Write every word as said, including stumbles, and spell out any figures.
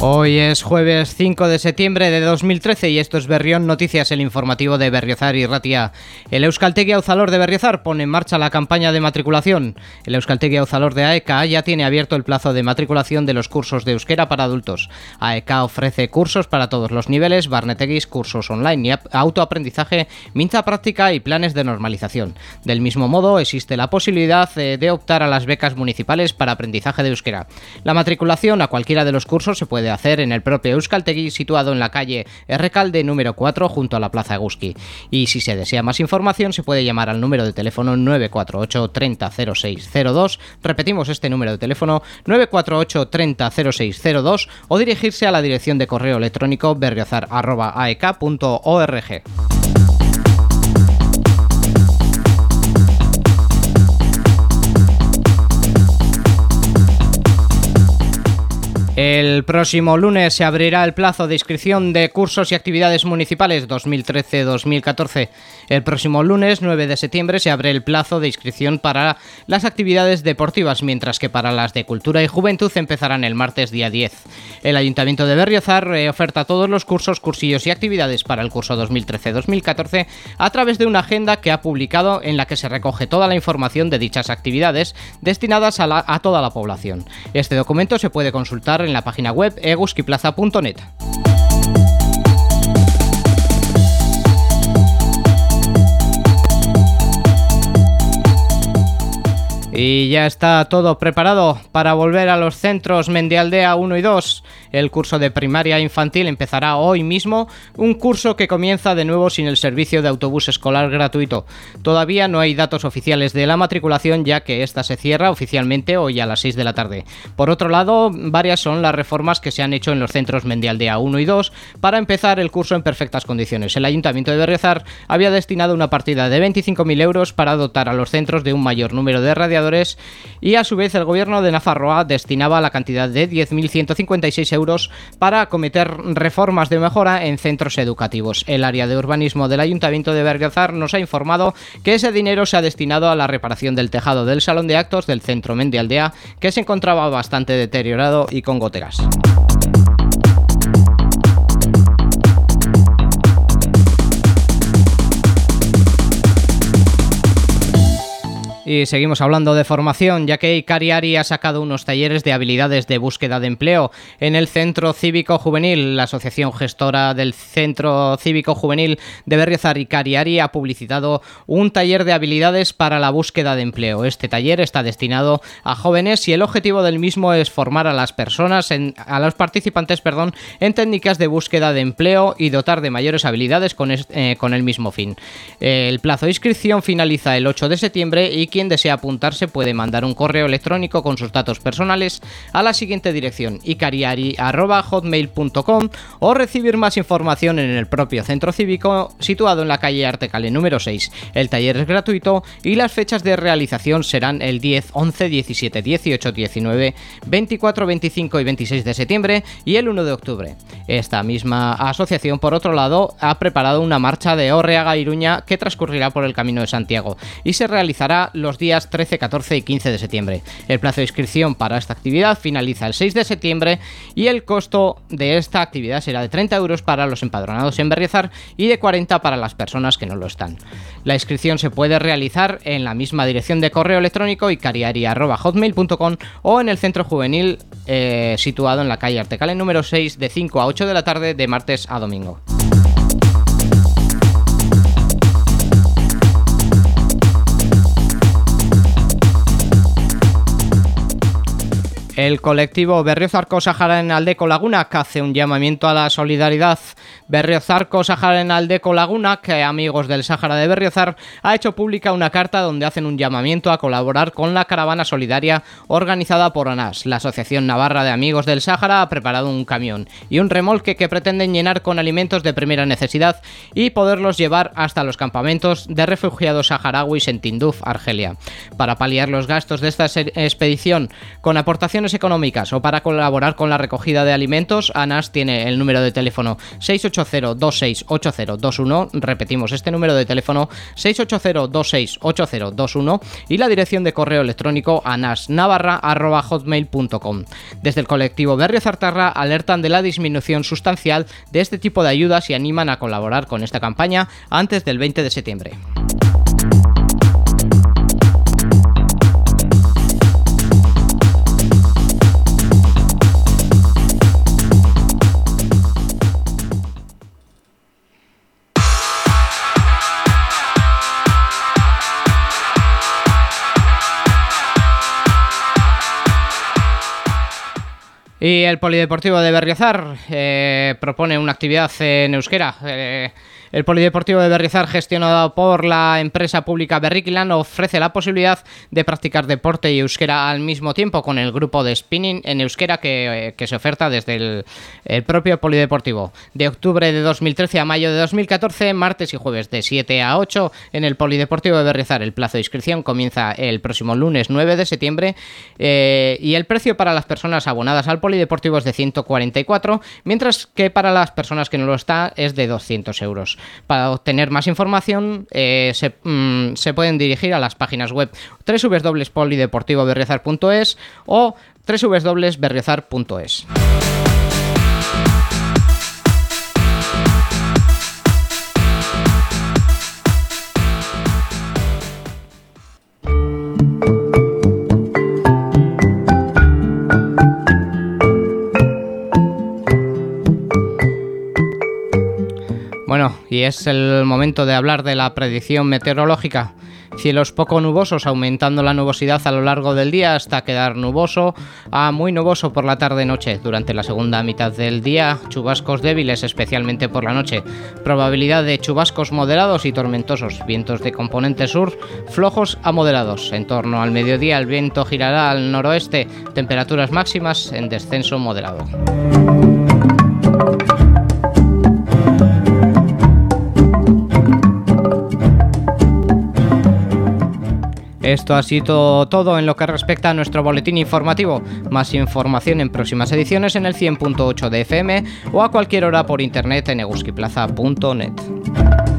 Hoy es jueves cinco de septiembre de dos mil trece y esto es Berrión Noticias, el informativo de Berriozar y Ratia. El Euskaltegi Auzalor de Berriozar pone en marcha la campaña de matriculación. El Euskaltegi Auzalor de A E K A ya tiene abierto el plazo de matriculación de los cursos de euskera para adultos. A E K A ofrece cursos para todos los niveles, barnetegis, cursos online y autoaprendizaje, mintza práctica y planes de normalización. Del mismo modo, existe la posibilidad de optar a las becas municipales para aprendizaje de euskera. La matriculación a cualquiera de los cursos se puede hacer en el propio Euskaltegi, situado en la calle Errekalde número cuatro junto a la Plaza Eguzki. Y si se desea más información se puede llamar al número de teléfono nueve cuatro ocho treinta cero seis cero dos, repetimos este número de teléfono nueve cuatro ocho treinta cero seis cero dos, o dirigirse a la dirección de correo electrónico berriozar arroba a e k punto org. El próximo lunes se abrirá el plazo de inscripción de cursos y actividades municipales dos mil trece dos mil catorce. El próximo lunes, nueve de septiembre, se abre el plazo de inscripción para las actividades deportivas, mientras que para las de cultura y juventud empezarán el martes día diez. El Ayuntamiento de Berriozar eh, oferta todos los cursos, cursillos y actividades para el curso dos mil trece dos mil catorce a través de una agenda que ha publicado, en la que se recoge toda la información de dichas actividades destinadas a, la, a toda la población. Este documento se puede consultar en la página web eguzkiplaza punto net. Y ya está todo preparado para volver a los centros Mendialdea uno y dos. El curso de primaria infantil empezará hoy mismo, un curso que comienza de nuevo sin el servicio de autobús escolar gratuito. Todavía no hay datos oficiales de la matriculación, ya que esta se cierra oficialmente hoy a las seis de la tarde. Por otro lado, varias son las reformas que se han hecho en los centros Mendialdea uno y dos para empezar el curso en perfectas condiciones. El Ayuntamiento de Berriozar había destinado una partida de veinticinco mil euros para dotar a los centros de un mayor número de radiadores, y a su vez el gobierno de Nafarroa destinaba la cantidad de diez mil ciento cincuenta y seis euros para acometer reformas de mejora en centros educativos. El área de urbanismo del Ayuntamiento de Berriozar nos ha informado que ese dinero se ha destinado a la reparación del tejado del salón de actos del centro Mendialdea, que se encontraba bastante deteriorado y con goteras. Y seguimos hablando de formación, ya que Ikariari ha sacado unos talleres de habilidades de búsqueda de empleo en el Centro Cívico Juvenil. La asociación gestora del Centro Cívico Juvenil de Berriozar, Ikariari, ha publicitado un taller de habilidades para la búsqueda de empleo. Este taller está destinado a jóvenes y el objetivo del mismo es formar a las personas, en, a los participantes, perdón, en técnicas de búsqueda de empleo y dotar de mayores habilidades con, este, eh, con el mismo fin. El plazo de inscripción finaliza el ocho de septiembre y quien desea apuntarse puede mandar un correo electrónico con sus datos personales a la siguiente dirección: ikariari arroba hotmail punto com, o recibir más información en el propio centro cívico situado en la calle Artecale número seis. El taller es gratuito y las fechas de realización serán el diez, once, diecisiete, dieciocho, diecinueve, veinticuatro, veinticinco y veintiséis de septiembre y el uno de octubre. Esta misma asociación, por otro lado, ha preparado una marcha de Orreaga a Iruña que transcurrirá por el Camino de Santiago y se realizará los días trece, catorce y quince de septiembre. El plazo de inscripción para esta actividad finaliza el seis de septiembre y el costo de esta actividad será de treinta euros para los empadronados en Berriozar y de cuarenta para las personas que no lo están. La inscripción se puede realizar en la misma dirección de correo electrónico ikariari arroba hotmail punto com o en el centro juvenil eh, situado en la calle Artecale número seis de cinco a ocho de la tarde de martes a domingo. El colectivo Berriozarko Sahararen Aldeko Lagunak hace un llamamiento a la solidaridad. Berriozarko Sahararen Aldeko Lagunak, amigos del Sáhara de Berriozar, ha hecho pública una carta donde hacen un llamamiento a colaborar con la caravana solidaria organizada por ANAS. La Asociación Navarra de Amigos del Sáhara ha preparado un camión y un remolque que pretenden llenar con alimentos de primera necesidad y poderlos llevar hasta los campamentos de refugiados saharauis en Tinduf, Argelia. Para paliar los gastos de esta expedición, con aportaciones prestaciones económicas o para colaborar con la recogida de alimentos, ANAS tiene el número de teléfono seis ocho cero dos seis ocho cero dos uno, repetimos este número de teléfono seis ocho cero dos seis ocho cero dos uno y la dirección de correo electrónico anasnavarra arroba hotmail punto com. Desde el colectivo Berriozartarra alertan de la disminución sustancial de este tipo de ayudas y animan a colaborar con esta campaña antes del veinte de septiembre. Y el Polideportivo de Berriozar eh, propone una actividad en euskera. Eh, el Polideportivo de Berriozar, gestionado por la empresa pública Berrikilan, ofrece la posibilidad de practicar deporte y euskera al mismo tiempo con el grupo de spinning en euskera que, eh, que se oferta desde el, el propio Polideportivo. De octubre de dos mil trece a mayo de dos mil catorce, martes y jueves de siete a ocho en el Polideportivo de Berriozar. El plazo de inscripción comienza el próximo lunes nueve de septiembre eh, y el precio para las personas abonadas al Polideportivo es de ciento cuarenta y cuatro, mientras que para las personas que no lo están es de doscientos euros. Para obtener más información eh, se, mm, se pueden dirigir a las páginas web doble u doble u doble u punto polideportivo berriozar punto es o doble u doble u doble u punto berriozar punto es. Bueno, y es el momento de hablar de la predicción meteorológica. Cielos poco nubosos, aumentando la nubosidad a lo largo del día hasta quedar nuboso a muy nuboso por la tarde-noche. Durante la segunda mitad del día, chubascos débiles, especialmente por la noche. Probabilidad de chubascos moderados y tormentosos. Vientos de componente sur, flojos a moderados. En torno al mediodía, el viento girará al noroeste. Temperaturas máximas en descenso moderado. Esto ha sido todo en lo que respecta a nuestro boletín informativo. Más información en próximas ediciones en el cien punto ocho de F M o a cualquier hora por internet en eguskiplaza punto net.